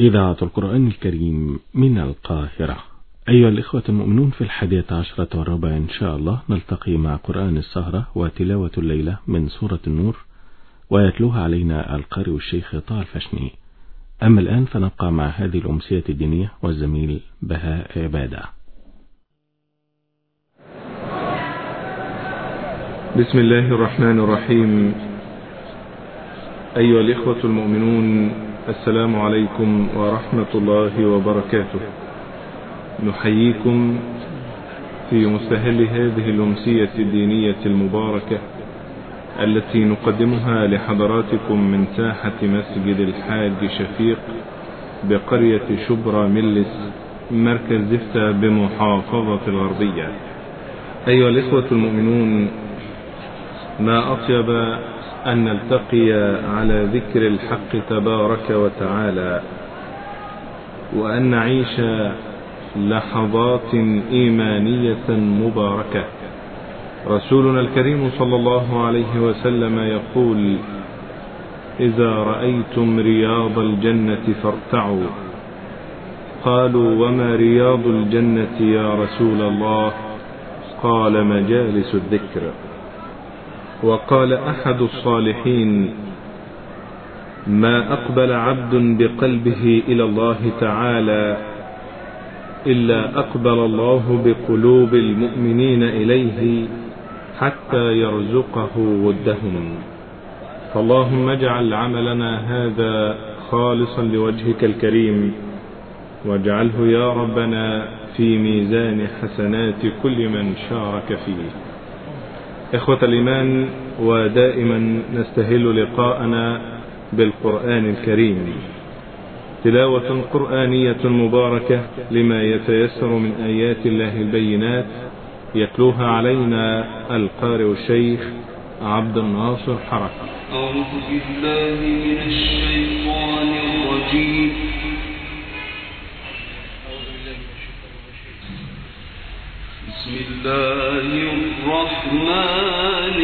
إذاعة القرآن الكريم من القاهرة. أيها الإخوة المؤمنون، في 11:15 إن شاء الله نلتقي مع قرآن السهرة وتلاوة الليلة من سورة النور، ويتلوها علينا القارئ الشيخ طه الفشني. أما الآن فنبقى مع هذه الأمسية الدينية والزميل بهاء عبادة. بسم الله الرحمن الرحيم. أيها الإخوة المؤمنون، السلام عليكم ورحمة الله وبركاته. نحييكم في مستهل هذه الأمسية الدينية المباركة التي نقدمها لحضراتكم من ساحة مسجد الحاج شفيق بقرية شبرا ملس مركز زفتة بمحافظة الغربية. أيها الإخوة المؤمنون، ما أطيب أن نلتقي على ذكر الحق تبارك وتعالى، وأن نعيش لحظات إيمانية مباركة. رسولنا الكريم صلى الله عليه وسلم يقول: إذا رأيتم رياض الجنة فارتعوا. قالوا: وما رياض الجنة يا رسول الله؟ قال: مجالس الذكر. وقال أحد الصالحين: ما أقبل عبد بقلبه إلى الله تعالى إلا أقبل الله بقلوب المؤمنين إليه حتى يرزقه ودهم. فاللهم اجعل عملنا هذا خالصا لوجهك الكريم، واجعله يا ربنا في ميزان حسنات كل من شارك فيه. إخوة الإيمان، ودائما نستهل لقاءنا بالقرآن الكريم، تلاوة قرآنية مباركة لما يتيسر من آيات الله البينات، يتلوها علينا القارئ الشيخ عبد الناصر حركة. أعوذ بالله من الشيطان الرجيم. بسم الله الرحمن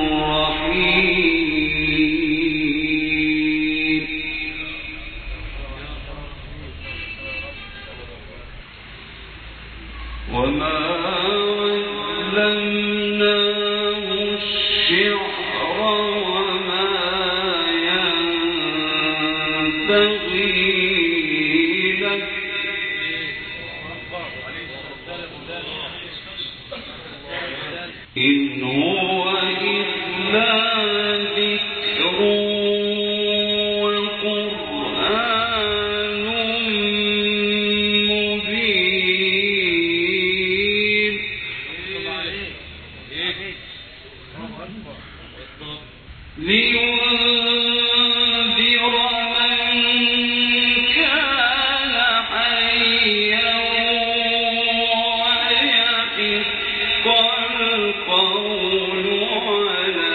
الرحيم. وما علمناه الشعر وما ينبغي له إن هو إلا ذكر وقرآن مبين. لينذر من كان حيا ويحق القول على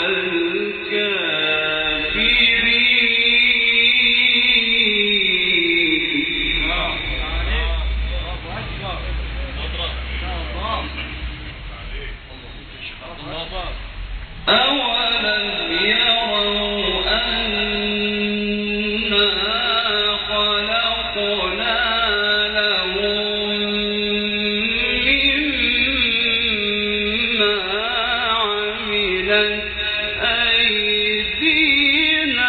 الكافرين. أولم يروا أنا خلقنا لهم مما عملت أيدينا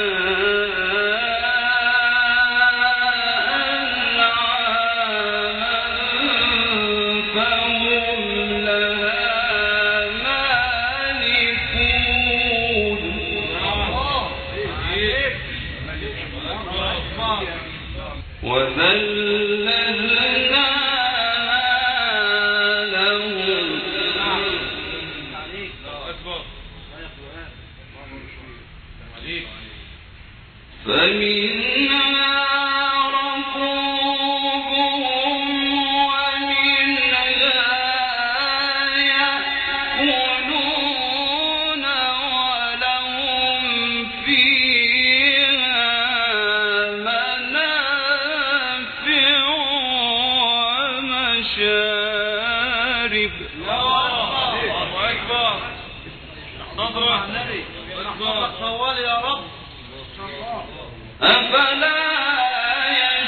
أنعاما فهم لها مالكون. وذللنا لهم فمنها ركوبهم ومنها يأكلون ولهم فيها منافع ومشارب. الله أكبر. نظر النبي طوال يا رب. أفلا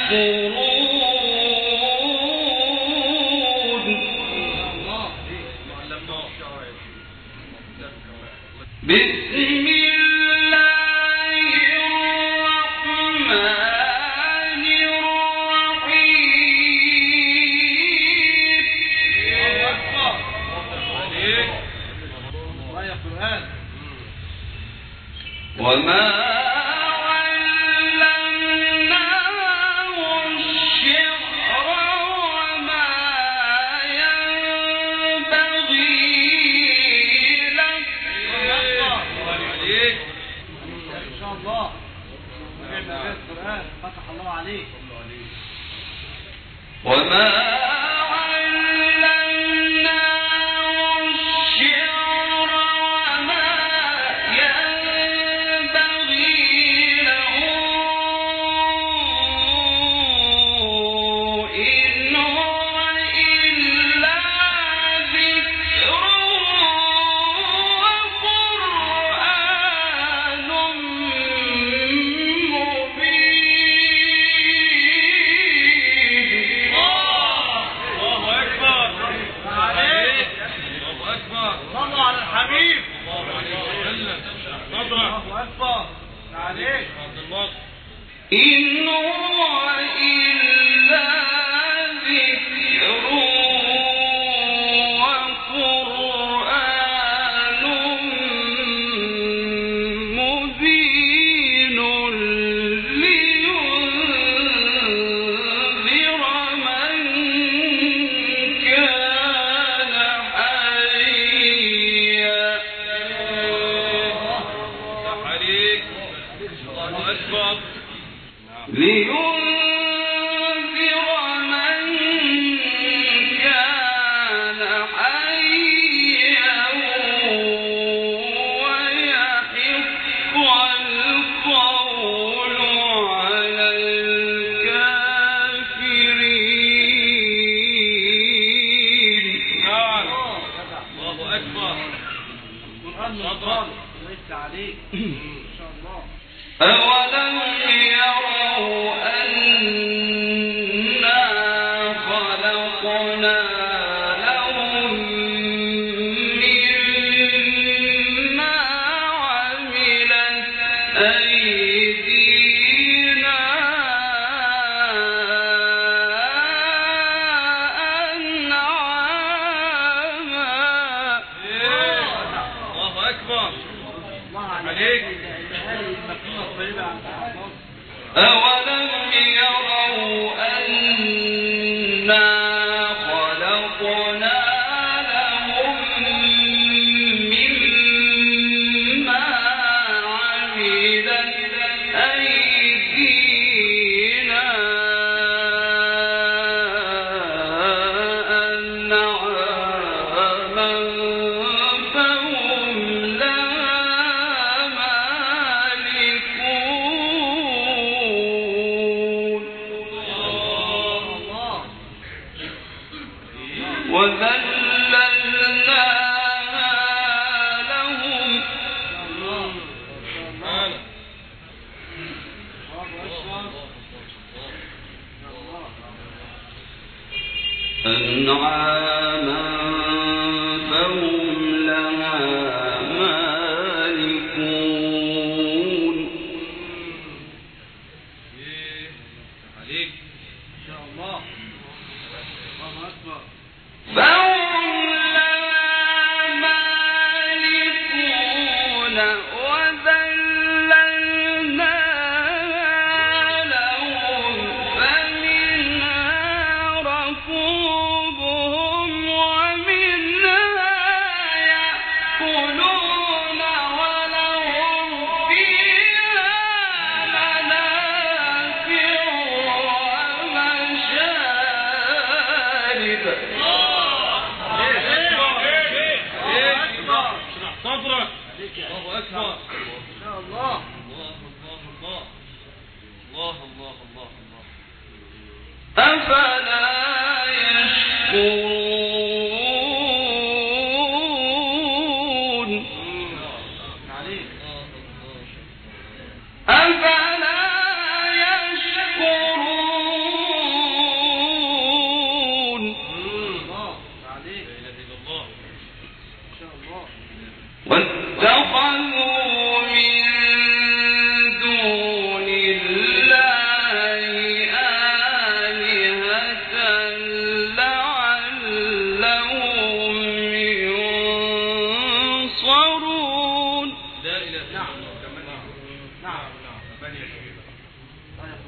أفلا يشكرون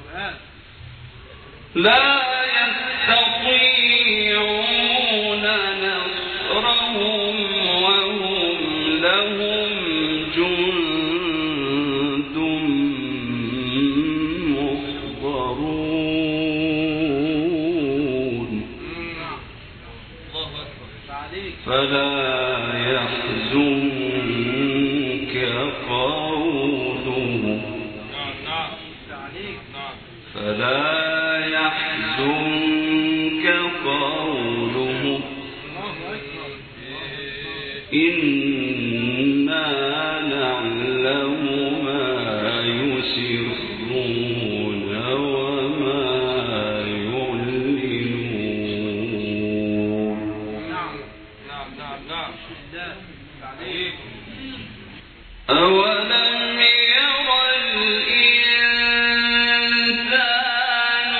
لا يستطيعون نصرهم وهم لهم جند محضرون فلا يحزنك قولهم إنا نعلم ما يسرون وما يعلنون أولم ير الإنسان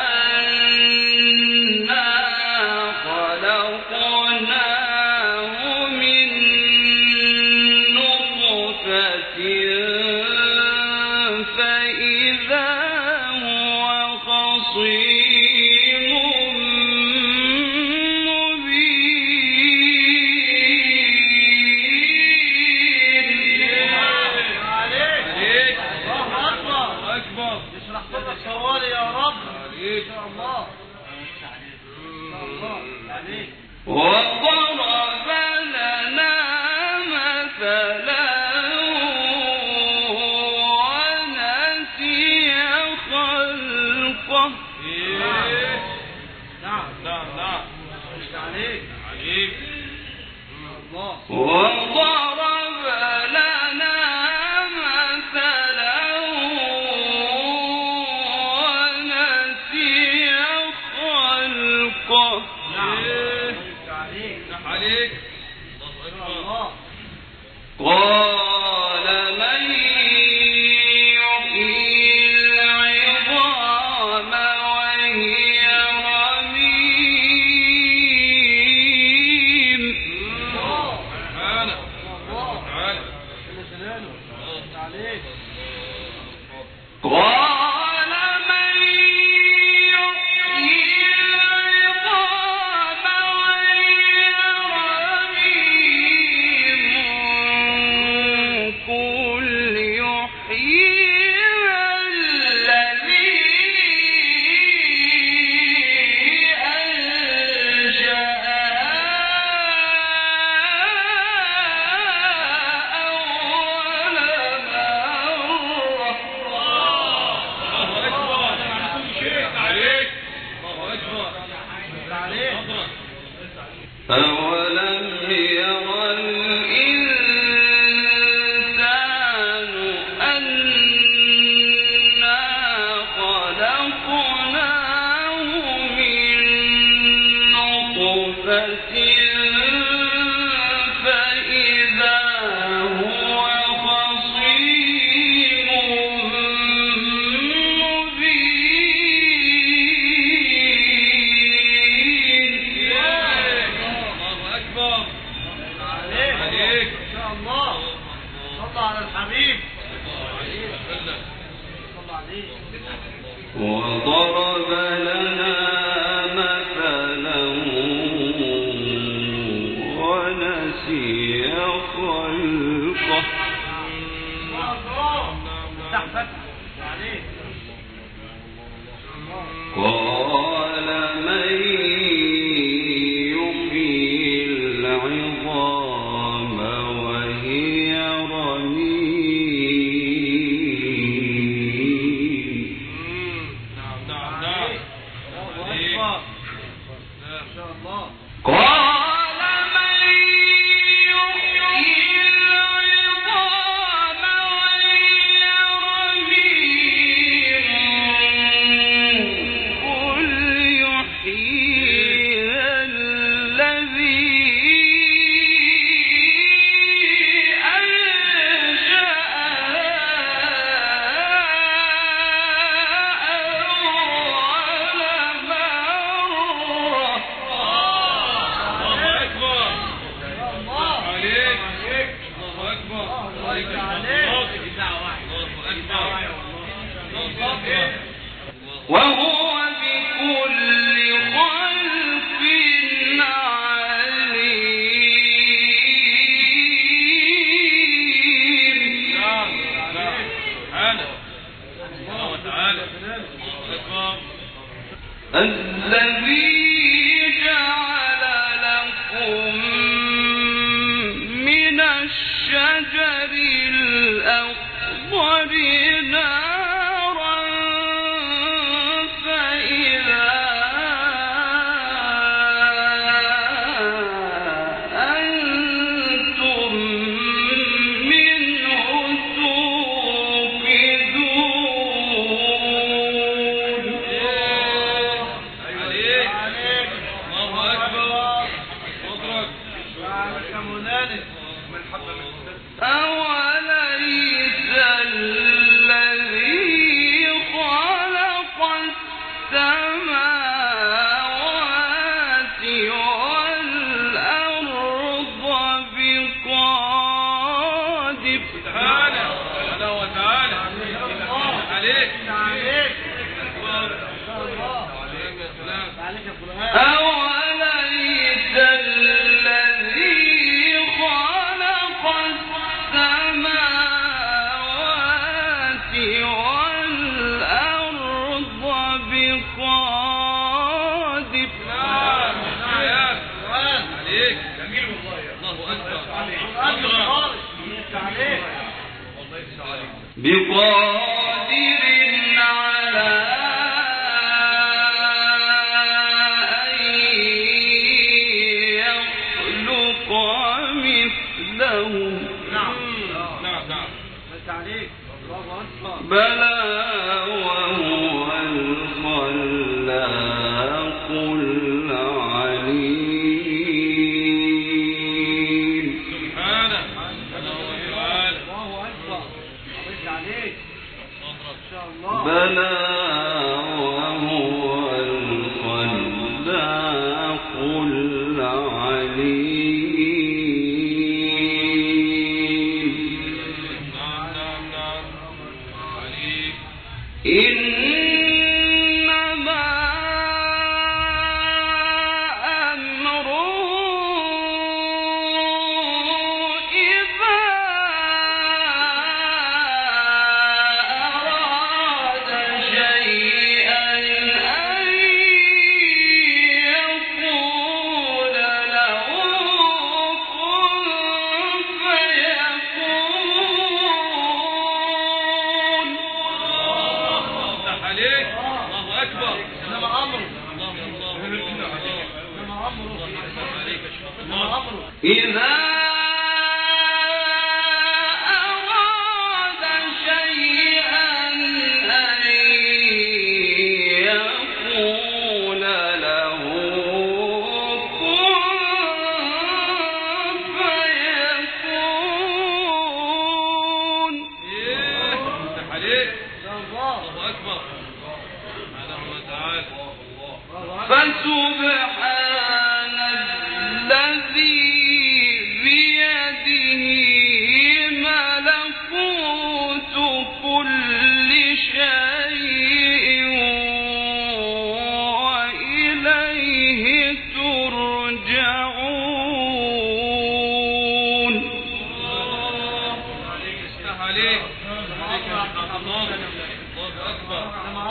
أنا خلقناه من نطفة فإذا هو خصيم وضرب لنا مثلا ونسي خلقه وضرب لنا مثلا ونسي خلقه قال من يحيي العظام وهي رميم قال من يحيي العظام وهي رميم قل يحييها الذي أنشأها أول مرة أولم ير الإنسان أنا خلقناه من نطفة فإذا هو خصيم وضرب لنا مثلا ونسي خلقه قال من يحيي العظام وهي رميم الذي جعل لكم من الشجر الأخضر نارا فإذا أنتم منه توقدون. أوليس الذي خلق السماوات والأرض بقادر سبحانه وتعالى عليك أوليس الذي خلق السماوات والأرض بقادر عليك جميل والله. الله أكبر بقادر على أن يخلق مثلهم. نعم. بلى وهو الخلاق العليم. سبحانه بلى وهو الخلاق العليم. إنما أمره إذا أراد شيئا أن يقول له كن فيكون. عليك. الله أكبر. إنما أمره إذا أراد شيئا أن يقول له كن فيكون. عليك. الله أكبر. سبحانه وتعالى. فسبحان الذي بيده ملكوت كل شيء وإليه ترجعون. عليك. الله أكبر.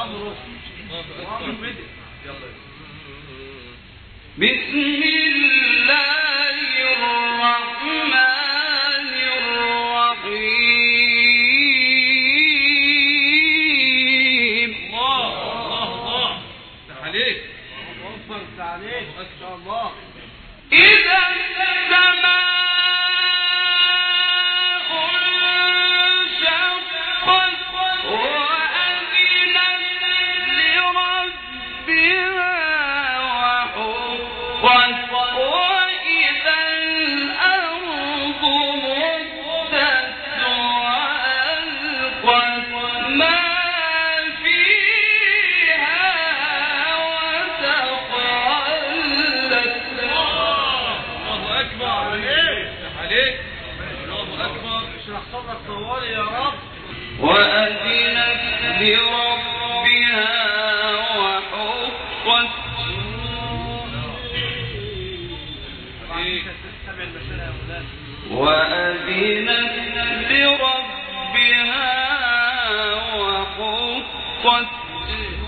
بسم الله الرحمن الرحيم. الله عليك. إذا السماء انشقت وأذنت لربها وحقت وإذا الأرض مدت وألقت ما فيها وتخلت. الله أكبر. عليك. الله أكبر. اشرح صدرك طوالي يا رب. وأذنت لربها وحقت. وأذنت لربها وحقت.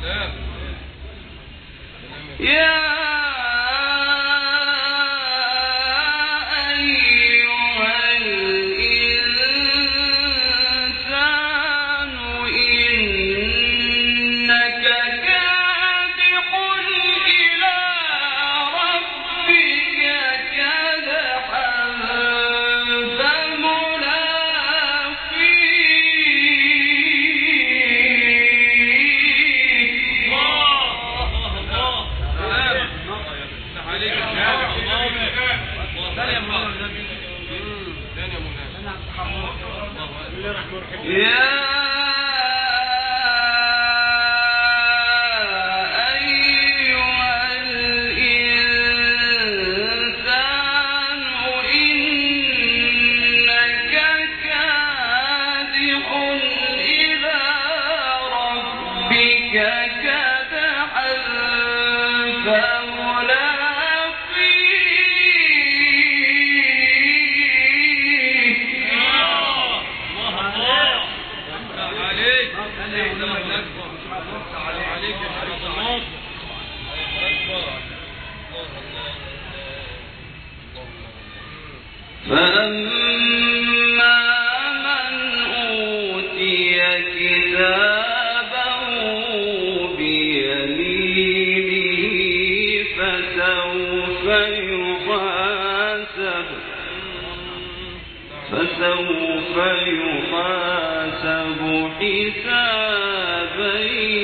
فسوف يحاسب حسابا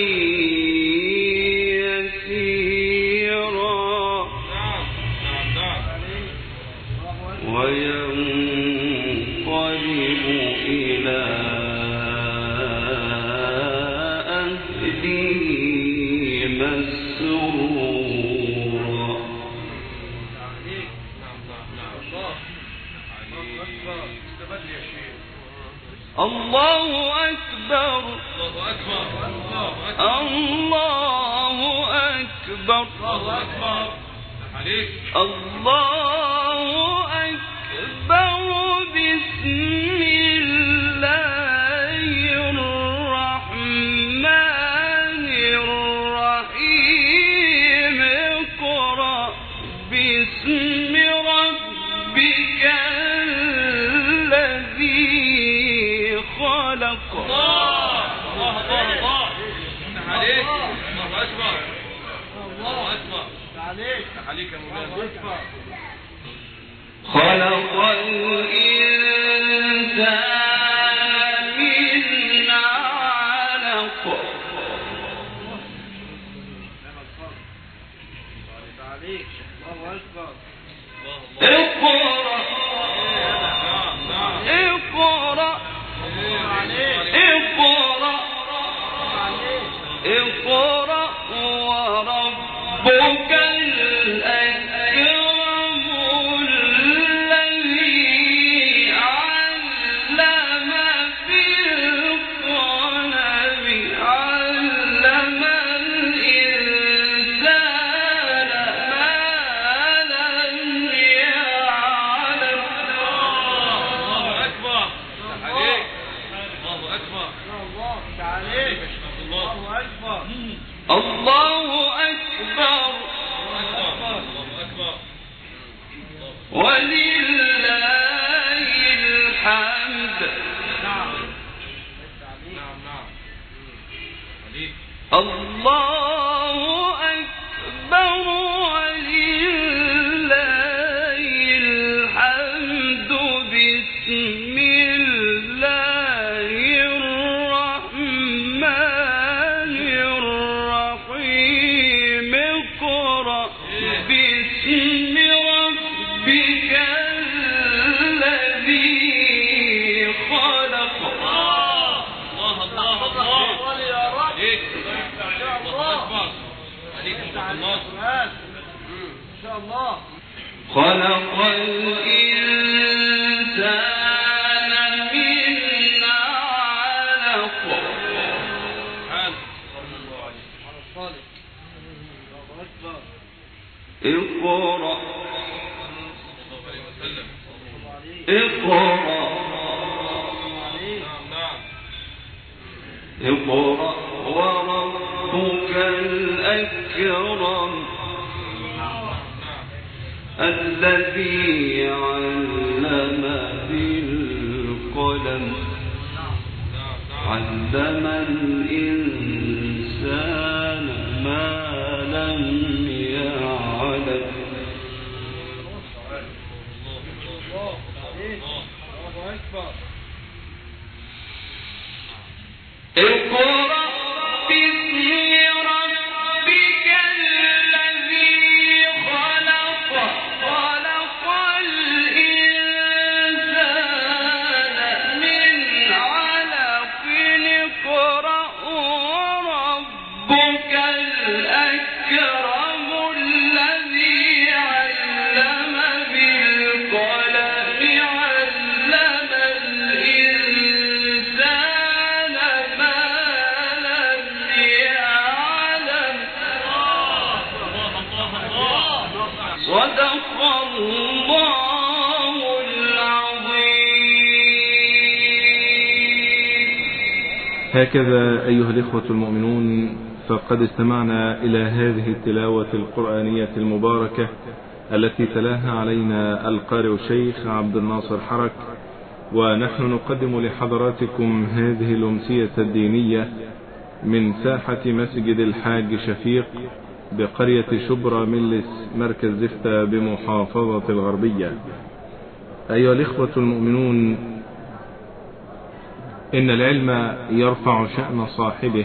يسيرا وينقلب إلى أهله مسرورا. الله أكبر الله أكبر الله أكبر بسم الله الرحمن الرحيم اقرأ باسم ربك الذي خلق. الله عليك. الله أكبر. الله أكبر عليك يا مولانا. خلق الإنسان من علق. اقرأ اقرأ اقرأ وربك الأكرم الذي علم بالقلم علم الإنسان ما لم يعلم. الله أكبر عليك. الله أكبر. الله أكبر. الله أكبر. ولله الحمد. الله أكبر ولله الحمد. بسم الله الرحمن الرحيم اقرأ باسم ربك الذي خلق. الله الله الله يا رب عليك. الله أكبر عليك إن شاء الله. خلق الإنسان من علق. اقرأ اقرأ اقرأ وربك ربك الأكرم الذي علم بالقلم علم الإنسان ما لم يعلم اقرأ باسم ربك الذي خلق خلق الإنسان من علق اقرأ وربك الأكرم الذي علم بالقلم علم الإنسان ما لم يعلم صدق الله العظيم. هكذا أيها الإخوة المؤمنون، فقد استمعنا إلى هذه التلاوة القرآنية المباركة التي تلاها علينا القارئ الشيخ عبد الناصر حرك، ونحن نقدم لحضراتكم هذه الأمسية الدينية من ساحة مسجد الحاج شفيق بقرية شبرا ملس مركز زفتة بمحافظة الغربية. أيها الإخوة المؤمنون، إن العلم يرفع شأن صاحبه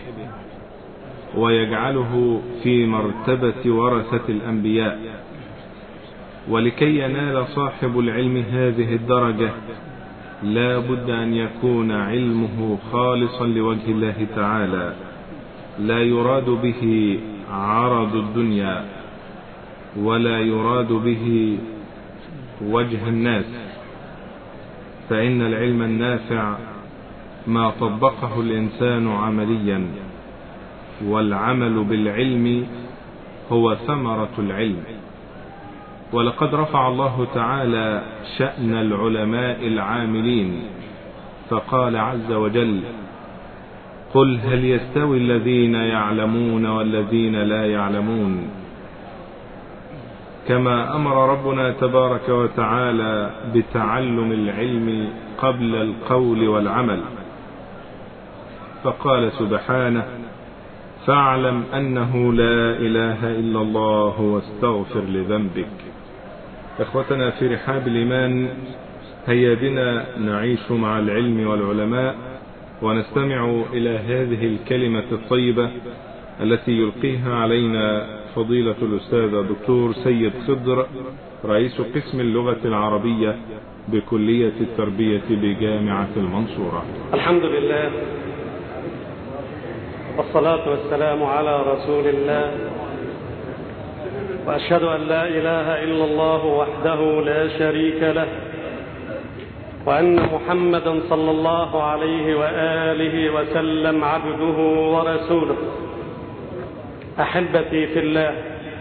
ويجعله في مرتبة ورثة الأنبياء، ولكي ينال صاحب العلم هذه الدرجة لا بد أن يكون علمه خالصا لوجه الله تعالى، لا يراد به عرض الدنيا ولا يراد به وجه الناس، فإن العلم النافع ما طبقه الإنسان عمليا، والعمل بالعلم هو ثمرة العلم. ولقد رفع الله تعالى شأن العلماء العاملين فقال عز وجل: قل هل يستوي الذين يعلمون والذين لا يعلمون. كما أمر ربنا تبارك وتعالى بتعلم العلم قبل القول والعمل، فقال سبحانه: فاعلم أنه لا إله إلا الله واستغفر لذنبك. إخوتنا في رحاب الإيمان، هيا بنا نعيش مع العلم والعلماء ونستمع إلى هذه الكلمة الطيبة التي يلقيها علينا فضيلة الأستاذ الدكتور سيد خضر، رئيس قسم اللغة العربية بكلية التربية بجامعة المنصورة. الحمد لله والصلاة والسلام على رسول الله، وأشهد أن لا إله إلا الله وحده لا شريك له، وأن محمدا صلى الله عليه وآله وسلم عبده ورسوله. أحبتي في الله،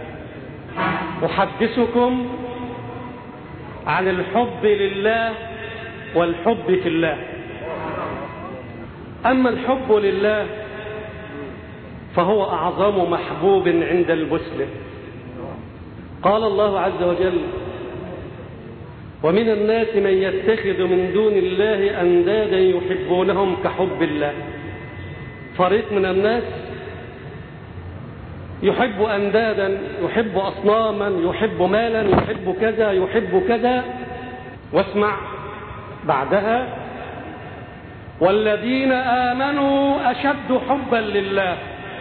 أحدثكم عن الحب لله والحب في الله. أما الحب لله فهو أعظم محبوب عند المسلم. قال الله عز وجل: ومن الناس من يتخذ من دون الله أندادا يحبونهم كحب الله. فريق من الناس يحب أندادا، يحب أصناما، يحب مالا، يحب كذا، يحب كذا. واسمع بعدها: والذين آمنوا أشد حبا لله.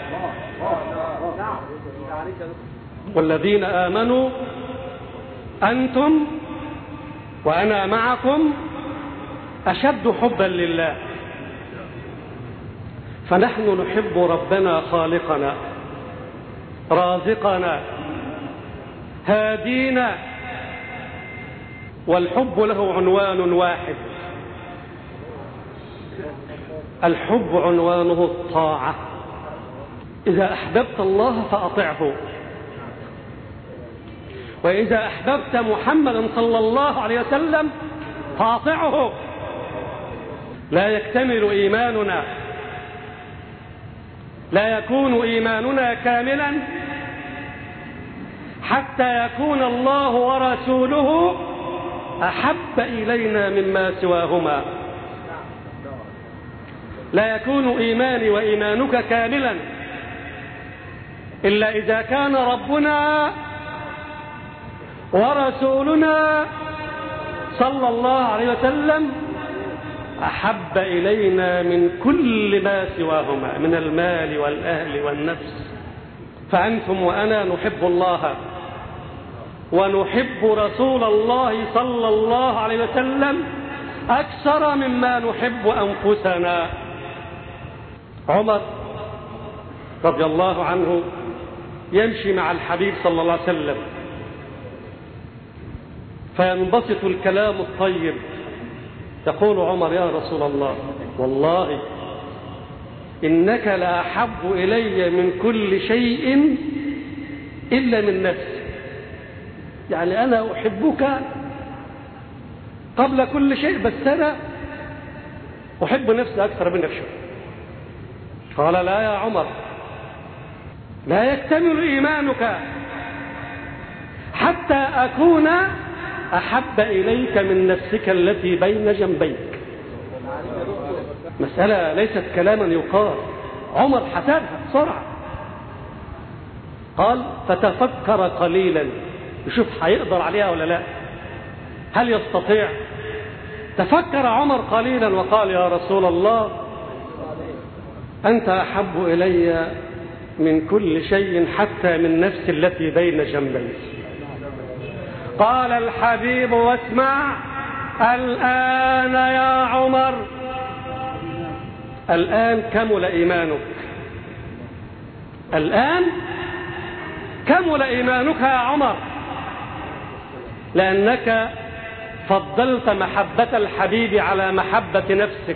والذين آمنوا أنتم وأنا معكم أشد حبا لله. فنحن نحب ربنا خالقنا رازقنا هادينا، والحب له عنوان واحد: الحب عنوانه الطاعة. إذا أحببت الله فأطعه، وإذا أحببت محمدا صلى الله عليه وسلم فأطعه. لا يكتمل إيماننا لا يكون إيماننا كاملا حتى يكون الله ورسوله أحب إلينا مما سواهما. لا يكون إيماني وإيمانك كاملا إلا إذا كان ربنا ورسولنا صلى الله عليه وسلم أحب إلينا من كل ما سواهما من المال والأهل والنفس. فأنتم وأنا نحب الله ونحب رسول الله صلى الله عليه وسلم أكثر مما نحب أنفسنا. عمر رضي الله عنه يمشي مع الحبيب صلى الله عليه وسلم فينبسط الكلام الطيب. يقول عمر: يا رسول الله، والله إنك لأحب إلي من كل شيء إلا من نفسي. يعني أنا أحبك قبل كل شيء، بس أنا أحب نفسي أكثر من نفسي. قال: لا يا عمر، لا يكتمل إيمانك حتى أكون أحب إليك من نفسك التي بين جنبيك. مسألة ليست كلاما يقال، عمر حسبها بسرعة. قال: فتفكر قليلا يشوف هيقدر عليها ولا لا، هل يستطيع. تفكر عمر قليلا وقال: يا رسول الله، أنت أحب إلي من كل شيء حتى من نفسي التي بين جنبي. قال الحبيب: واسمع، الآن يا عمر، الآن كمل إيمانك، الآن كمل إيمانك يا عمر، لأنك فضلت محبة الحبيب على محبة نفسك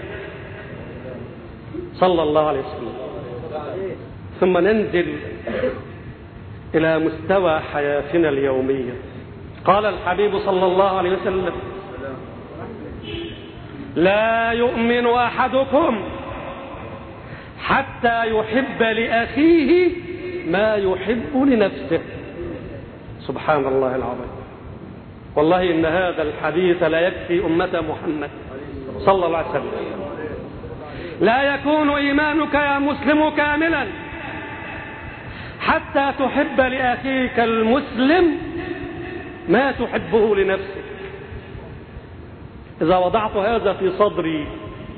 صلى الله عليه وسلم. ثم ننزل إلى مستوى حياتنا اليومية. قال الحبيب صلى الله عليه وسلم: لا يؤمن أحدكم حتى يحب لأخيه ما يحب لنفسه. سبحان الله العظيم. والله إن هذا الحديث لا يكفي أمة محمد صلى الله عليه وسلم. لا يكون إيمانك يا مسلم كاملا حتى تحب لأخيك المسلم ما تحبه لنفسك. إذا وضعت هذا في صدري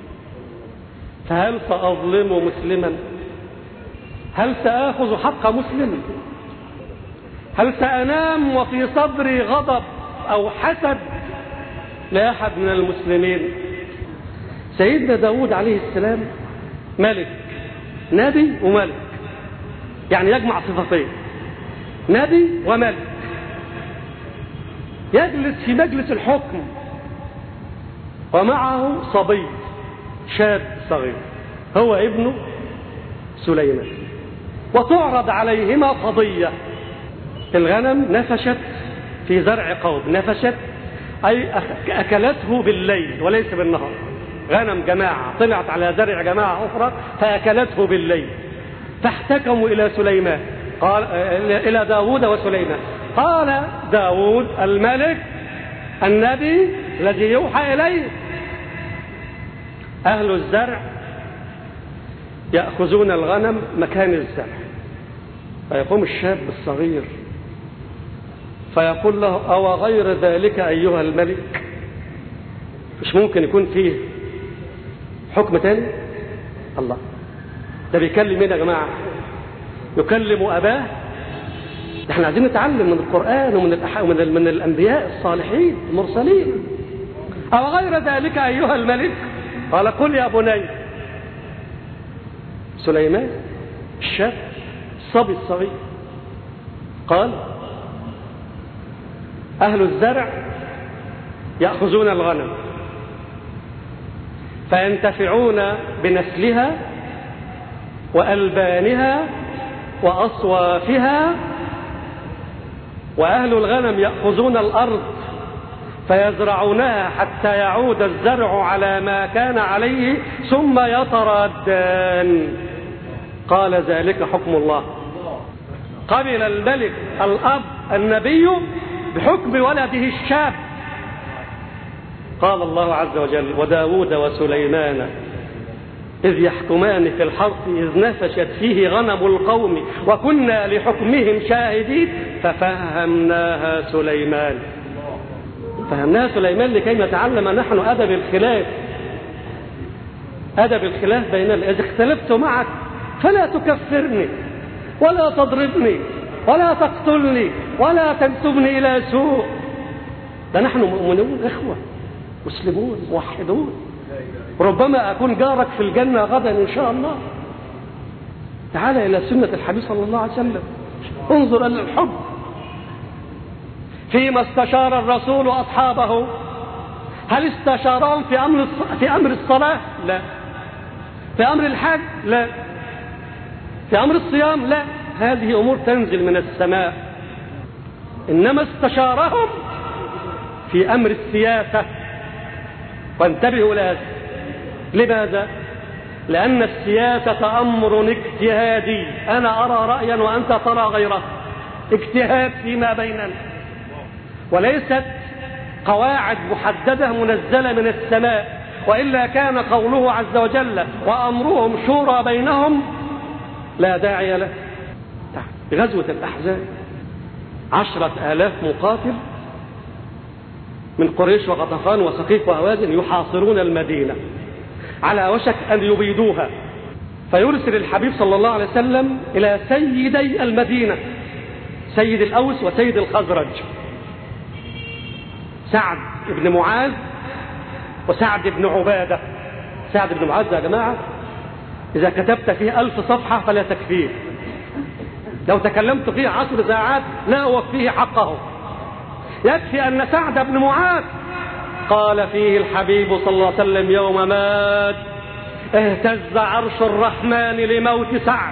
فهل سأظلم مسلما؟ هل سآخذ حق مسلم؟ هل سأنام وفي صدري غضب أو حسد لأحد من المسلمين؟ سيدنا داود عليه السلام ملك، نبي وملك، يعني يجمع صفتين، نبي وملك. يجلس في مجلس الحكم ومعه صبي شاب صغير هو ابن سليمان، وتعرض عليهما قضية. الغنم نفشت في زرع قوم، نفشت أي أكلته بالليل وليس بالنهار. غنم جماعة طلعت على زرع جماعة أخرى فأكلته بالليل، فاحتكموا إلى سليمان، قال إلى داود وسليمان. قال داود الملك النبي الذي يوحى إليه: أهل الزرع يأخذون الغنم مكان الزرع. فيقوم الشاب الصغير فيقول له: أو غير ذلك أيها الملك؟ مش ممكن يكون فيه حكم تاني؟ الله، ده بيكلم مين يا جماعة؟ يكلم أباه. احنا عايزين نتعلم من القرآن ومن الأنبياء الصالحين المرسلين. أو غير ذلك أيها الملك؟ قال: قل يا بني. سليمان الشاب الصبي الصغير قال: أهل الزرع يأخذون الغنم فينتفعون بنسلها وألبانها وأصوافها، وأهل الغنم يأخذون الأرض فيزرعونها حتى يعود الزرع على ما كان عليه ثم يتردان. قال ذلك حكم الله. قبل الملك الأب النبي بحكم ولده الشاب. قال الله عز وجل: وداود وسليمان إذ يحكمان في الحرث إذ نفشت فيه غنم القوم وكنا لحكمهم شاهدين ففهمناها سليمان. فهمناها سليمان لكي نتعلم نحن أدب الخلاف. أدب الخلاف بيننا. إذا اختلفت معك فلا تكفرني ولا تضربني ولا تقتلني ولا تنسبني إلى سوء. ده نحن مؤمنون إخوة مسلمون موحدون. ربما أكون جارك في الجنة غدا إن شاء الله. تعال إلى سنة الحبيب صلى الله عليه وسلم. انظر إلى الحب. فيما استشار الرسول أصحابه، هل استشارهم في أمر الصلاة؟ لا. في أمر الحج؟ لا. في أمر الصيام؟ لا. هذه أمور تنزل من السماء. إنما استشارهم في أمر السياسة. وانتبهوا لهذا. لماذا؟ لأن السياسة أمر اجتهادي. أنا أرى رأيا وأنت ترى غيره. اجتهاد فيما بيننا، وليست قواعد محددة منزلة من السماء. وإلا كان قوله عز وجل: وأمرهم شورى بينهم، لا داعي له. غزوة الأحزاب 10,000 مقاتل من قريش وغطفان وثقيف وهوازن يحاصرون المدينة على وشك أن يبيدوها. فيرسل الحبيب صلى الله عليه وسلم إلى سيدي المدينة، سيد الأوس وسيد الخزرج، سعد بن معاذ وسعد بن عبادة. سعد بن معاذ يا جماعة إذا كتبت فيه 1000 صفحة فلا تكفيه. لو تكلمت فيه 10 ساعات لا أوفيه حقه. يكفي أن سعد بن معاذ قال فيه الحبيب صلى الله عليه وسلم يوم مات: اهتز عرش الرحمن لموت سعد.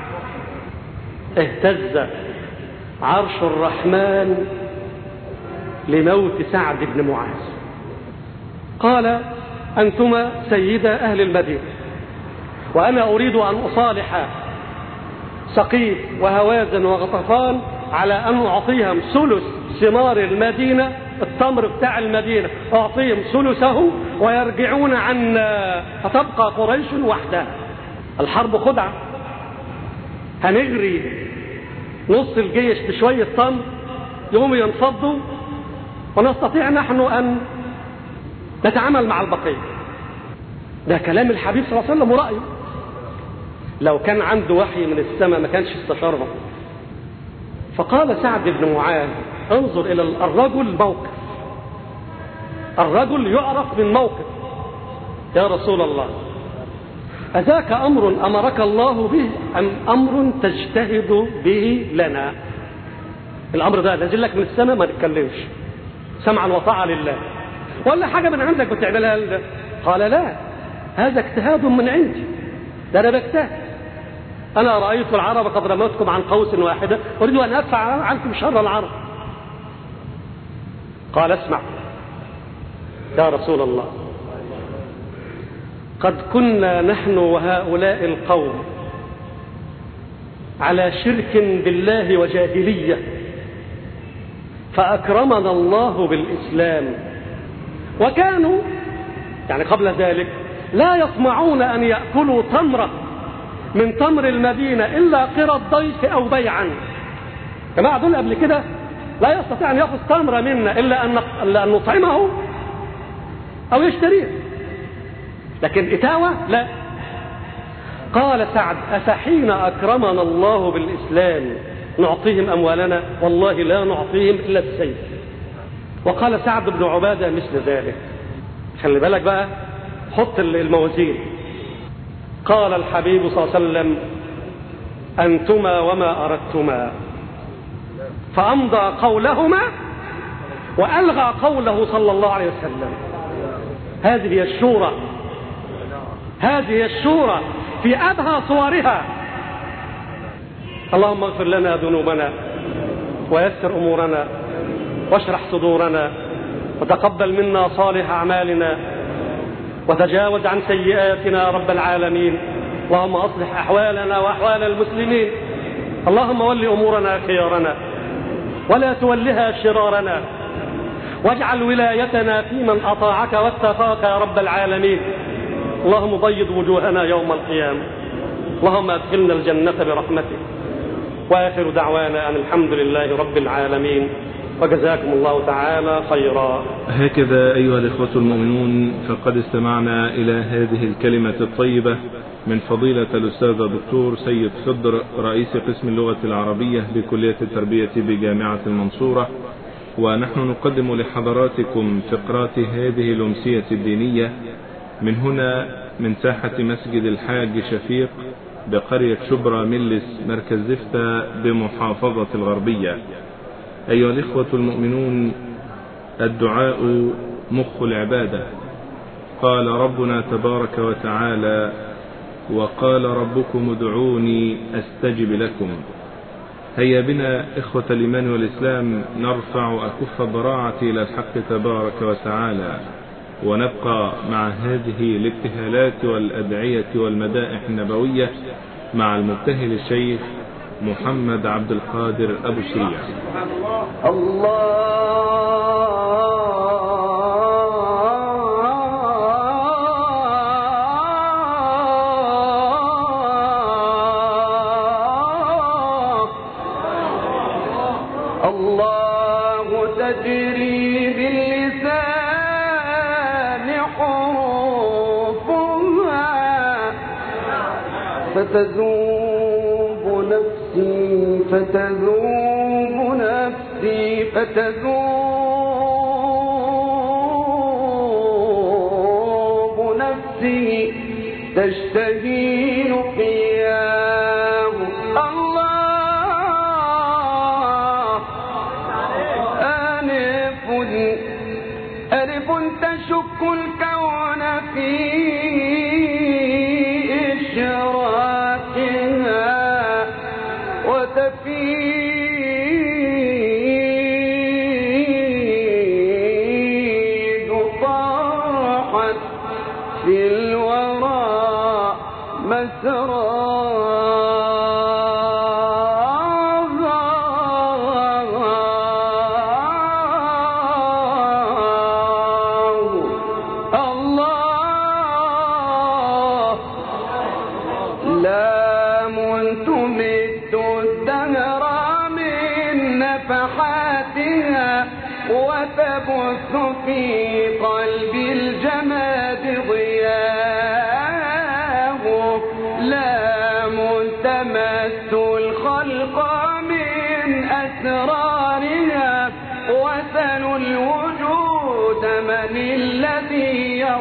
اهتز عرش الرحمن لموت سعد بن معاذ. قال: أنتما سيدا أهل المدينة، وأنا أريد أن أصالح ثقيف وهوازن وغطفان على أن أعطيهم ثلث ثمار المدينة، التمر بتاع المدينة أعطيهم ثلثه ويرجعون عنا، فتبقى قريش وحدها. الحرب خدعة. هنجري نص الجيش بشوية تمر يوم ينفضوا، ونستطيع نحن أن نتعامل مع البقية. ده كلام الحبيب صلى الله عليه وسلم ورأيه. لو كان عنده وحي من السماء ما كانش استشارهم. فقال سعد بن معاذ: انظر إلى الرجل موقف. الرجل يعرف من موقف. يا رسول الله، أذاك أمر أمرك الله به أم أمر تجتهد به لنا؟ الأمر ده نزل لك من السماء ما نتكلمش، سمعا وطاعة لله، ولا حاجة من عندك بتعملها لله؟ قال: لا، هذا اجتهاد من عندي، ده أنا بجتهد. أنا رأيت العرب قد رمتكم عن قوس واحدة، أريد أن أدفع عنكم شر العرب. قال: اسمع يا رسول الله، قد كنا نحن وهؤلاء القوم على شرك بالله وجاهلية، فأكرمنا الله بالإسلام، وكانوا يعني قبل ذلك لا يطمعون أن يأكلوا تمرة من تمر المدينة إلا قرى الضيف أو بيعا. جماعة دول قبل كده لا يستطيع أن يأخذ تمرة منا إلا أن نطعمه أو يشتريه، لكن إتاوة لا. قال سعد: أفحين أكرمنا الله بالإسلام نعطيهم أموالنا؟ والله لا نعطيهم إلا السيف. وقال سعد بن عبادة مثل ذلك. خلي بالك بقى، حط الموازين. قال الحبيب صلى الله عليه وسلم: أنتما وما أردتما. فأمضى قولهما وألغى قوله صلى الله عليه وسلم. هذه هي الشورى، هذه هي الشورى في أبهى صورها. اللهم اغفر لنا ذنوبنا ويسر أمورنا واشرح صدورنا وتقبل منا صالح أعمالنا وتجاوز عن سيئاتنا رب العالمين. اللهم أصلح أحوالنا وأحوال المسلمين. اللهم ول أمورنا خيارنا ولا تولها شرارنا، واجعل ولايتنا في من أطاعك واتقاك يا رب العالمين. اللهم بيض وجوهنا يوم القيامة، اللهم أدخلنا الجنة برحمتك. وآخر دعوانا أن الحمد لله رب العالمين، وجزاكم الله تعالى خيرا. هكذا أيها الإخوة المؤمنون، فقد استمعنا إلى هذه الكلمة الطيبة من فضيلة الأستاذ الدكتور سيد خضر، رئيس قسم اللغة العربية بكلية التربية بجامعة المنصورة. ونحن نقدم لحضراتكم فقرات هذه الأمسية الدينية من هنا من ساحة مسجد الحاج شفيق بقرية شبرا ملس مركز زفتة بمحافظة الغربية. أيها الإخوة المؤمنون، الدعاء مخ العبادة. قال ربنا تبارك وتعالى: وقال ربكم ادعوني أستجب لكم. هيا بنا إخوة الإيمان والإسلام نرفع أكف الضراعة إلى الحق تبارك وتعالى، ونبقى مع هذه الابتهالات والأدعية والمدائح النبوية مع المبتهل الشيخ محمد عبد القادر أبو شريع. الله تجري باللسان حروفها فتذوب نفسي فتذوب نفسي تشتهي لقياه. ألف تشك الكون في إشراقها وتفيد طاحت في الورى مسراها. وتبث في قلب الجماد ضياه. لام تمس الخلق من أسرارها وثن الوجود من الذي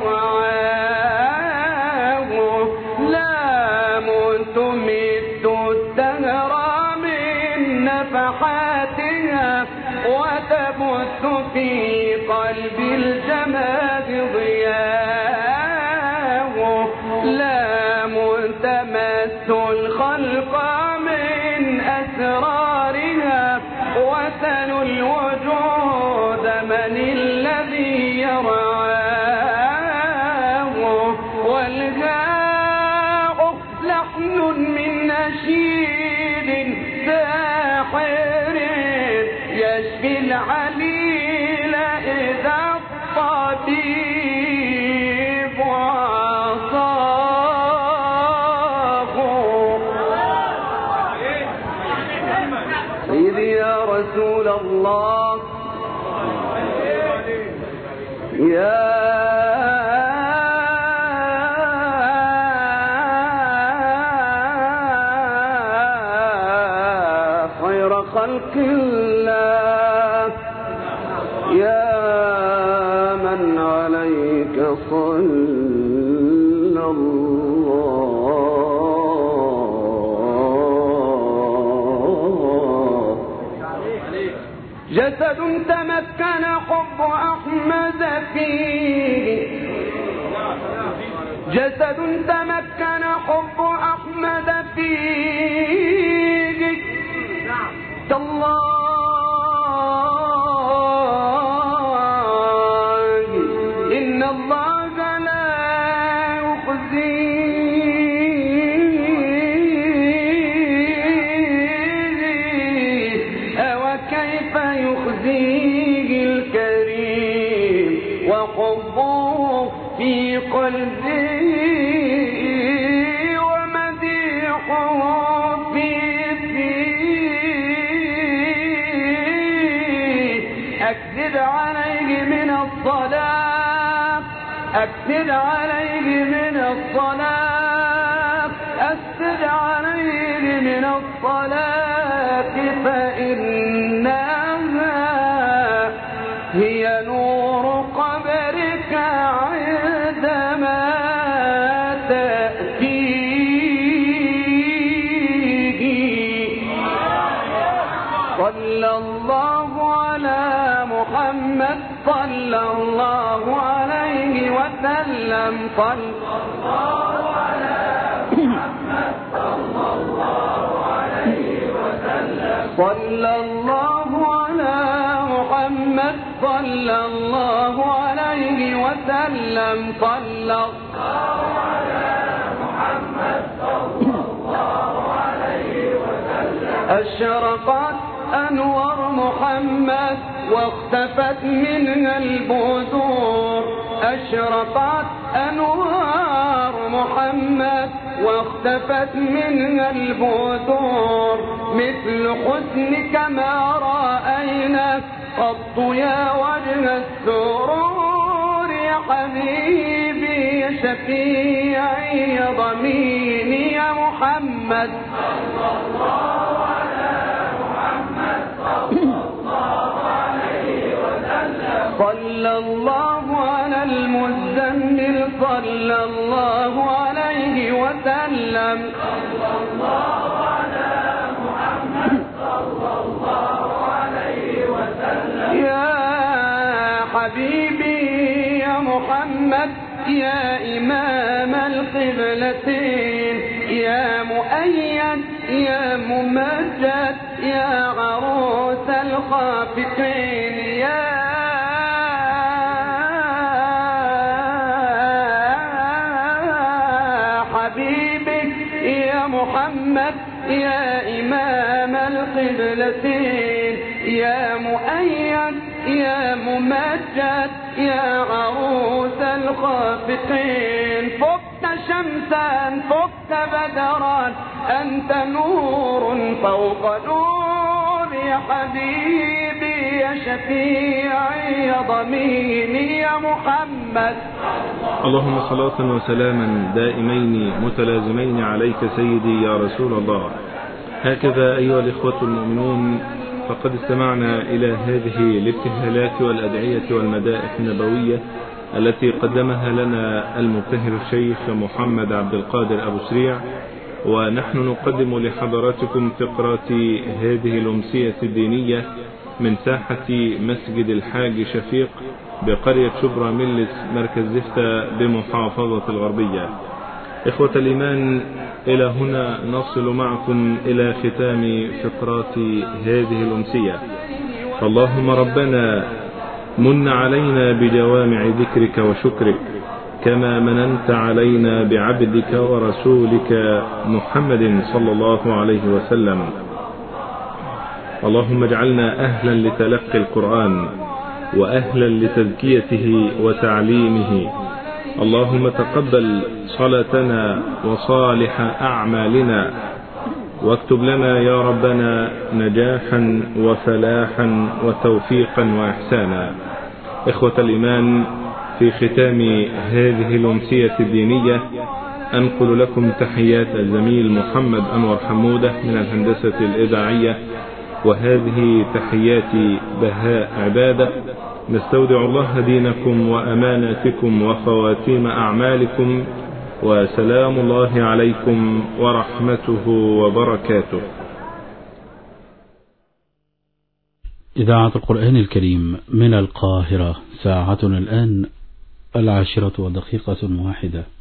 يرعاه. لام تمد الدهر من نفحاتها وتبث في قلب الجماد ضياه. لام تمس الخلق من أسرارها وثن الوجود من الذي يرعاه. والغاء لحن من نشيد ساحر يشفي العليل إذا الطبيب عصاه. سيدي يا رسول الله، يا خير خلق الله، يا من عليك صلى الله. جسد تمكن حب أحمد فيه، جسد تمكن حب أحمد فيه. تالله إن الله لا يخزيه يخزيه الكريم وحبه في قلبي ومديحه في فيه أكثر عليه من الصلاة أكثر عليه من الصلاة أكثر عليه من الصلاة فإنها هي نور قبرك عندما تأتيه. صلى الله على محمد صلى الله عليه وسلم صلى الله على محمد صلى الله عليه وسلم صلى الله على محمد صلى الله عليه وسلم صلى الله على محمد صلى الله عليه وسلم. أشرقت أنوار محمد واختفت منها البذور أشرقت أنوار محمد واختفت منها البذور مثل حسنك ما رأينا قط يا وجه السرور يا حبيبي يا شفيعي يا ضميني يا محمد صلى الله على محمد صلى الله عليه وسلم. صلى الله على المزمل صلى الله عليه وسلم. صلى الله على محمد صلى الله عليه وسلم. يا حبيبي يا محمد يا إمام القبلتين يا مؤيد يا ممجد يا عروس الخافقين يا حبيبي يا محمد يا إمام القبلتين يا مؤيد يا ممجد يا عروس الخافقين. فقت شمسا فقت بدرا أنت نور فوق نور يا حبيبي يا شفيعي يا ضميني يا محمد. اللهم صلاة وسلاما دائمين متلازمين عليك سيدي يا رسول الله. هكذا أيها الإخوة المؤمنون فقد استمعنا إلى هذه الابتهالات والأدعية والمدائح النبوية التي قدمها لنا المبتهل الشيخ محمد عبد القادر أبو سريع، ونحن نقدم لحضراتكم فقرات هذه الأمسية الدينية من ساحة مسجد الحاج شفيق بقرية شبرا ملس مركز زفتة بمحافظة الغربية. إخوة الإيمان، إلى هنا نصل معكم إلى ختام فقرات هذه الأمسية. اللهم ربنا من علينا بجوامع ذكرك وشكرك كما مننت علينا بعبدك ورسولك محمد صلى الله عليه وسلم. اللهم اجعلنا أهلا لتلقي القرآن وأهلا لتزكيته وتعليمه. اللهم تقبل صلاتنا وصالح أعمالنا واكتب لنا يا ربنا نجاحا وفلاحا وتوفيقا وإحسانا. إخوة الإيمان، في ختام هذه الأمسية الدينية أنقل لكم تحيات الزميل محمد أنور حمودة من الهندسة الإذاعية، وهذه تحيات بهاء عبادة. نستودع الله دينكم وأماناتكم وخواتيم أعمالكم، وسلام الله عليكم ورحمته وبركاته. إذاعة القرآن الكريم من القاهرة، ساعتنا الآن 10:01.